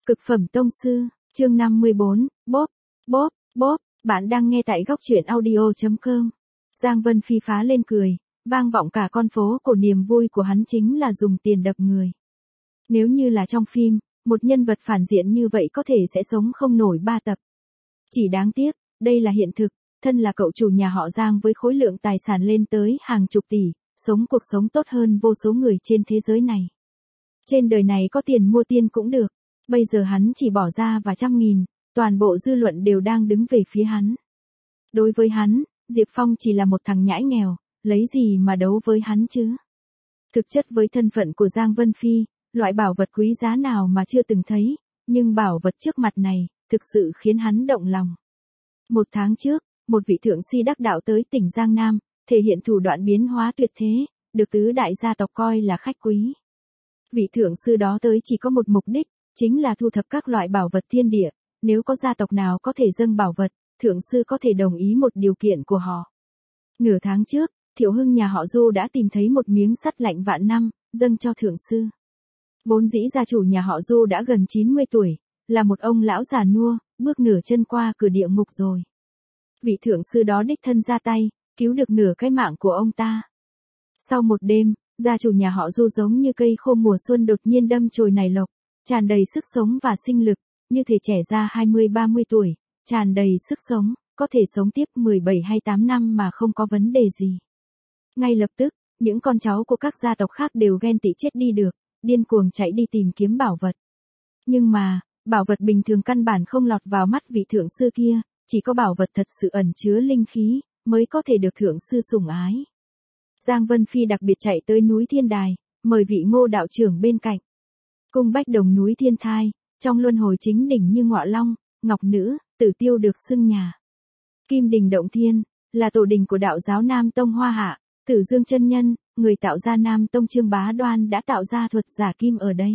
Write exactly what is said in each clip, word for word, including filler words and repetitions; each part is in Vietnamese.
Cực phẩm tông sư, chương năm mươi bốn, bóp, bóp, bóp, bạn đang nghe tại góc truyện audio chấm com. Giang Vân Phi phá lên cười, vang vọng cả con phố cổ niềm vui của hắn chính là dùng tiền đập người. Nếu như là trong phim, một nhân vật phản diện như vậy có thể sẽ sống không nổi ba tập. Chỉ đáng tiếc, đây là hiện thực, thân là cậu chủ nhà họ Giang với khối lượng tài sản lên tới hàng chục tỷ, sống cuộc sống tốt hơn vô số người trên thế giới này. Trên đời này có tiền mua tiên cũng được. Bây giờ hắn chỉ bỏ ra vài trăm nghìn, toàn bộ dư luận đều đang đứng về phía hắn. Đối với hắn, Diệp Phong chỉ là một thằng nhãi nghèo, lấy gì mà đấu với hắn chứ? Thực chất với thân phận của Giang Vân Phi, loại bảo vật quý giá nào mà chưa từng thấy, nhưng bảo vật trước mặt này, thực sự khiến hắn động lòng. Một tháng trước, một vị thượng si đắc đạo tới tỉnh Giang Nam, thể hiện thủ đoạn biến hóa tuyệt thế, được tứ đại gia tộc coi là khách quý. Vị thượng sư đó tới chỉ có một mục đích, chính là thu thập các loại bảo vật thiên địa, nếu có gia tộc nào có thể dâng bảo vật, thượng sư có thể đồng ý một điều kiện của họ. Nửa tháng trước, Thiệu Hưng nhà họ Du đã tìm thấy một miếng sắt lạnh vạn năm, dâng cho thượng sư. Vốn dĩ gia chủ nhà họ Du đã gần chín mươi tuổi, là một ông lão già nua, bước nửa chân qua cửa địa ngục rồi. Vị thượng sư đó đích thân ra tay, cứu được nửa cái mạng của ông ta. Sau một đêm, gia chủ nhà họ Du giống như cây khô mùa xuân đột nhiên đâm chồi nảy lộc, tràn đầy sức sống và sinh lực, như thể trẻ ra hai mươi ba mươi tuổi, tràn đầy sức sống, có thể sống tiếp mười bảy hay tám năm mà không có vấn đề gì. Ngay lập tức, những con cháu của các gia tộc khác đều ghen tị chết đi được, điên cuồng chạy đi tìm kiếm bảo vật. Nhưng mà, bảo vật bình thường căn bản không lọt vào mắt vị thượng sư kia, chỉ có bảo vật thật sự ẩn chứa linh khí, mới có thể được thượng sư sủng ái. Giang Vân Phi đặc biệt chạy tới núi Thiên Đài, mời vị Ngô đạo trưởng bên cạnh. Cung Bách Đồng núi Thiên Thai, trong luân hồi chính đỉnh như Ngọa Long, Ngọc Nữ, Tử Tiêu được xưng nhà. Kim Đình Động Thiên, là tổ đình của đạo giáo Nam Tông Hoa Hạ, Tử Dương chân nhân, người tạo ra Nam Tông Trương Bá Đoan đã tạo ra thuật giả kim ở đây.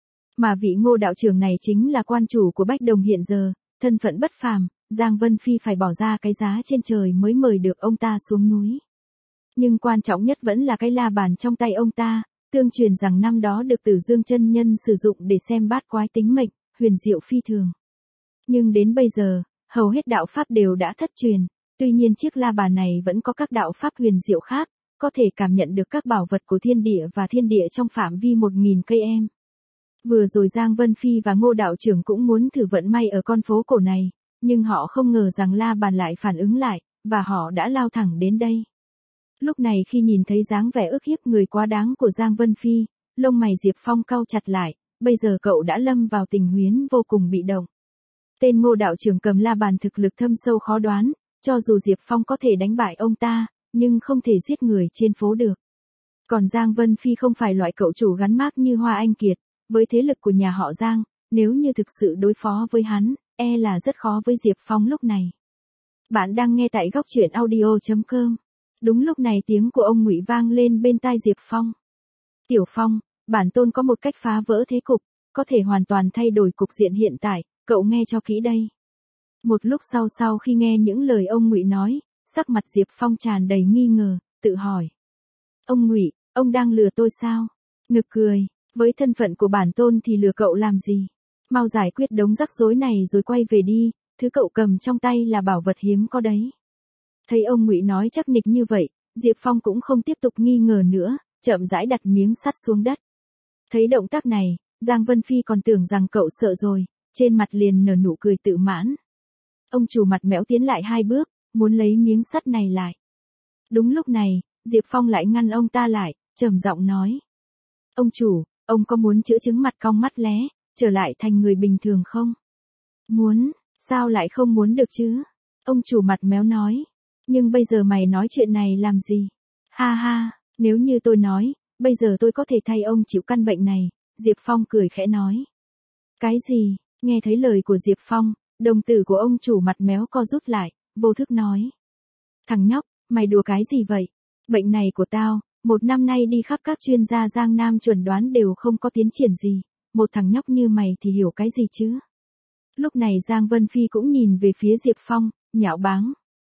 Mà vị Ngô đạo trưởng này chính là quan chủ của Bách Đồng hiện giờ, thân phận bất phàm, Giang Vân Phi phải bỏ ra cái giá trên trời mới mời được ông ta xuống núi. Nhưng quan trọng nhất vẫn là cái la bàn trong tay ông ta, tương truyền rằng năm đó được Tử Dương chân nhân sử dụng để xem bát quái tính mệnh, huyền diệu phi thường. Nhưng đến bây giờ, hầu hết đạo pháp đều đã thất truyền, tuy nhiên chiếc la bàn này vẫn có các đạo pháp huyền diệu khác, có thể cảm nhận được các bảo vật của thiên địa và thiên địa trong phạm vi một nghìn cây em. Vừa rồi Giang Vân Phi và Ngô đạo trưởng cũng muốn thử vận may ở con phố cổ này, nhưng họ không ngờ rằng la bàn lại phản ứng lại, và họ đã lao thẳng đến đây. Lúc này khi nhìn thấy dáng vẻ ức hiếp người quá đáng của Giang Vân Phi, lông mày Diệp Phong cau chặt lại, bây giờ cậu đã lâm vào tình huống vô cùng bị động. Tên Ngô đạo trưởng cầm la bàn thực lực thâm sâu khó đoán, cho dù Diệp Phong có thể đánh bại ông ta, nhưng không thể giết người trên phố được. Còn Giang Vân Phi không phải loại cậu chủ gắn mác như Hoa Anh Kiệt, với thế lực của nhà họ Giang, nếu như thực sự đối phó với hắn, e là rất khó với Diệp Phong lúc này. Bạn đang nghe tại góc truyện audio chấm com. Đúng lúc này tiếng của ông Ngụy vang lên bên tai Diệp Phong. Tiểu Phong, bản tôn có một cách phá vỡ thế cục, có thể hoàn toàn thay đổi cục diện hiện tại, cậu nghe cho kỹ đây. Một lúc sau sau khi nghe những lời ông Ngụy nói, sắc mặt Diệp Phong tràn đầy nghi ngờ, tự hỏi. Ông Ngụy, ông đang lừa tôi sao? Nực cười, với thân phận của bản tôn thì lừa cậu làm gì? Mau giải quyết đống rắc rối này rồi quay về đi, thứ cậu cầm trong tay là bảo vật hiếm có đấy. Thấy ông Ngụy nói chắc nịch như vậy, Diệp Phong cũng không tiếp tục nghi ngờ nữa, chậm rãi đặt miếng sắt xuống đất. Thấy động tác này, Giang Vân Phi còn tưởng rằng cậu sợ rồi, trên mặt liền nở nụ cười tự mãn. Ông chủ mặt mẽo tiến lại hai bước, muốn lấy miếng sắt này lại. Đúng lúc này, Diệp Phong lại ngăn ông ta lại, trầm giọng nói. Ông chủ, ông có muốn chữa chứng mặt cong mắt lé, trở lại thành người bình thường không? Muốn, sao lại không muốn được chứ? Ông chủ mặt méo nói. Nhưng bây giờ mày nói chuyện này làm gì? Ha ha, nếu như tôi nói, bây giờ tôi có thể thay ông chịu căn bệnh này, Diệp Phong cười khẽ nói. Cái gì? Nghe thấy lời của Diệp Phong, đồng tử của ông chủ mặt méo co rút lại, vô thức nói. Thằng nhóc, mày đùa cái gì vậy? Bệnh này của tao, một năm nay đi khắp các chuyên gia Giang Nam chuẩn đoán đều không có tiến triển gì, một thằng nhóc như mày thì hiểu cái gì chứ? Lúc này Giang Vân Phi cũng nhìn về phía Diệp Phong, nhạo báng.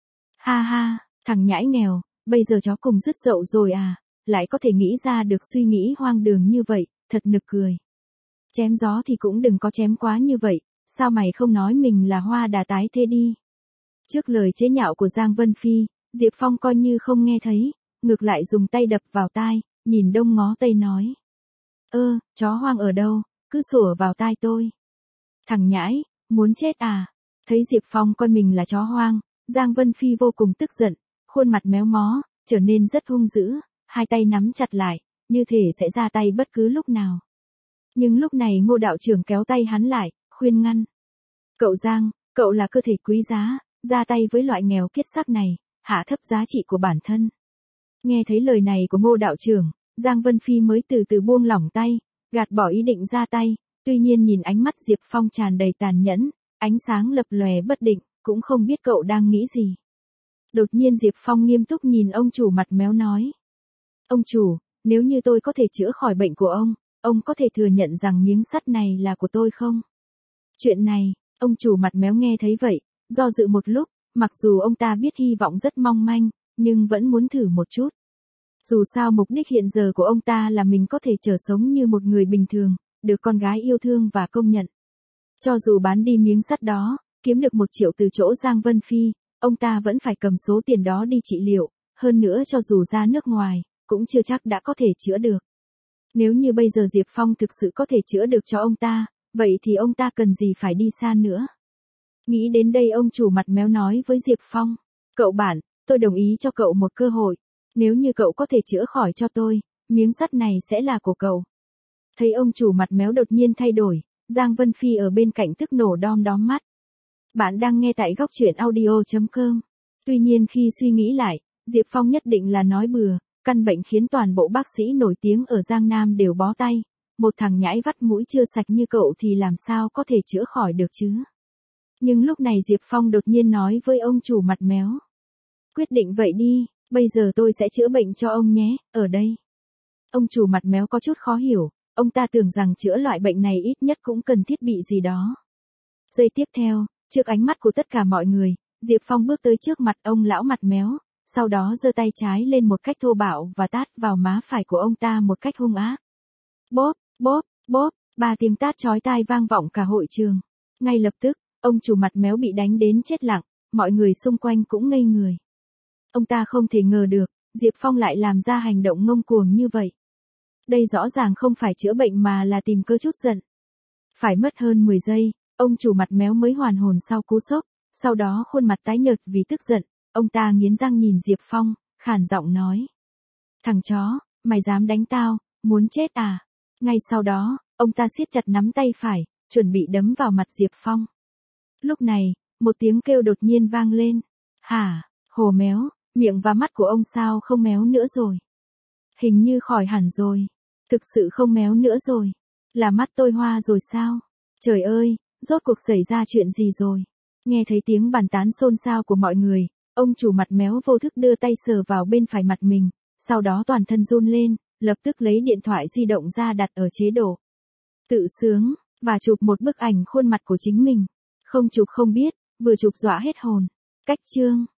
Ha ha, thằng nhãi nghèo, bây giờ chó cùng dứt dậu rồi à, lại có thể nghĩ ra được suy nghĩ hoang đường như vậy, thật nực cười. Chém gió thì cũng đừng có chém quá như vậy, sao mày không nói mình là hoa đà tái thế đi. Trước lời chế nhạo của Giang Vân Phi, Diệp Phong coi như không nghe thấy, ngược lại dùng tay đập vào tai, nhìn đông ngó tây nói. Ơ, chó hoang ở đâu, cứ sủa vào tai tôi. Thằng nhãi, muốn chết à? Thấy Diệp Phong coi mình là chó hoang, Giang Vân Phi vô cùng tức giận, khuôn mặt méo mó, trở nên rất hung dữ, hai tay nắm chặt lại, như thể sẽ ra tay bất cứ lúc nào. Nhưng lúc này Ngô đạo trưởng kéo tay hắn lại, khuyên ngăn. Cậu Giang, cậu là cơ thể quý giá, ra tay với loại nghèo kiết xác này, hạ thấp giá trị của bản thân. Nghe thấy lời này của Ngô đạo trưởng, Giang Vân Phi mới từ từ buông lỏng tay, gạt bỏ ý định ra tay, tuy nhiên nhìn ánh mắt Diệp Phong tràn đầy tàn nhẫn, ánh sáng lập lòe bất định, cũng không biết cậu đang nghĩ gì. Đột nhiên Diệp Phong nghiêm túc nhìn ông chủ mặt méo nói. Ông chủ, nếu như tôi có thể chữa khỏi bệnh của ông, ông có thể thừa nhận rằng miếng sắt này là của tôi không? Chuyện này, ông chủ mặt méo nghe thấy vậy, do dự một lúc, mặc dù ông ta biết hy vọng rất mong manh, nhưng vẫn muốn thử một chút. Dù sao mục đích hiện giờ của ông ta là mình có thể trở sống như một người bình thường, được con gái yêu thương và công nhận. Cho dù bán đi miếng sắt đó, kiếm được một triệu từ chỗ Giang Vân Phi, ông ta vẫn phải cầm số tiền đó đi trị liệu, hơn nữa cho dù ra nước ngoài, cũng chưa chắc đã có thể chữa được. Nếu như bây giờ Diệp Phong thực sự có thể chữa được cho ông ta, vậy thì ông ta cần gì phải đi xa nữa. Nghĩ đến đây ông chủ mặt méo nói với Diệp Phong. Cậu bạn, tôi đồng ý cho cậu một cơ hội. Nếu như cậu có thể chữa khỏi cho tôi, miếng sắt này sẽ là của cậu. Thấy ông chủ mặt méo đột nhiên thay đổi, Giang Vân Phi ở bên cạnh tức nổ đom đóm mắt. Bạn đang nghe tại góc truyện audio chấm com. Tuy nhiên khi suy nghĩ lại, Diệp Phong nhất định là nói bừa, căn bệnh khiến toàn bộ bác sĩ nổi tiếng ở Giang Nam đều bó tay. Một thằng nhãi vắt mũi chưa sạch như cậu thì làm sao có thể chữa khỏi được chứ. Nhưng lúc này Diệp Phong đột nhiên nói với ông chủ mặt méo. Quyết định vậy đi, bây giờ tôi sẽ chữa bệnh cho ông nhé, ở đây. Ông chủ mặt méo có chút khó hiểu, ông ta tưởng rằng chữa loại bệnh này ít nhất cũng cần thiết bị gì đó. Giây tiếp theo, trước ánh mắt của tất cả mọi người, Diệp Phong bước tới trước mặt ông lão mặt méo, sau đó giơ tay trái lên một cách thô bạo và tát vào má phải của ông ta một cách hung ác. Bóp, bóp, bóp, ba tiếng tát chói tai vang vọng cả hội trường. Ngay lập tức, ông chủ mặt méo bị đánh đến chết lặng, mọi người xung quanh cũng ngây người. Ông ta không thể ngờ được, Diệp Phong lại làm ra hành động ngông cuồng như vậy. Đây rõ ràng không phải chữa bệnh mà là tìm cơ chút giận. Phải mất hơn mười giây, ông chủ mặt méo mới hoàn hồn sau cú sốc, sau đó khuôn mặt tái nhợt vì tức giận, ông ta nghiến răng nhìn Diệp Phong, khàn giọng nói. Thằng chó, mày dám đánh tao, muốn chết à? Ngay sau đó, ông ta siết chặt nắm tay phải, chuẩn bị đấm vào mặt Diệp Phong. Lúc này, một tiếng kêu đột nhiên vang lên. Hả, hồ méo, miệng và mắt của ông sao không méo nữa rồi? Hình như khỏi hẳn rồi. Thực sự không méo nữa rồi. Là mắt tôi hoa rồi sao? Trời ơi, rốt cuộc xảy ra chuyện gì rồi? Nghe thấy tiếng bàn tán xôn xao của mọi người, ông chủ mặt méo vô thức đưa tay sờ vào bên phải mặt mình, sau đó toàn thân run lên, lập tức lấy điện thoại di động ra đặt ở chế độ tự sướng, và chụp một bức ảnh khuôn mặt của chính mình. Không chụp không biết, vừa chụp dọa hết hồn. Cách chương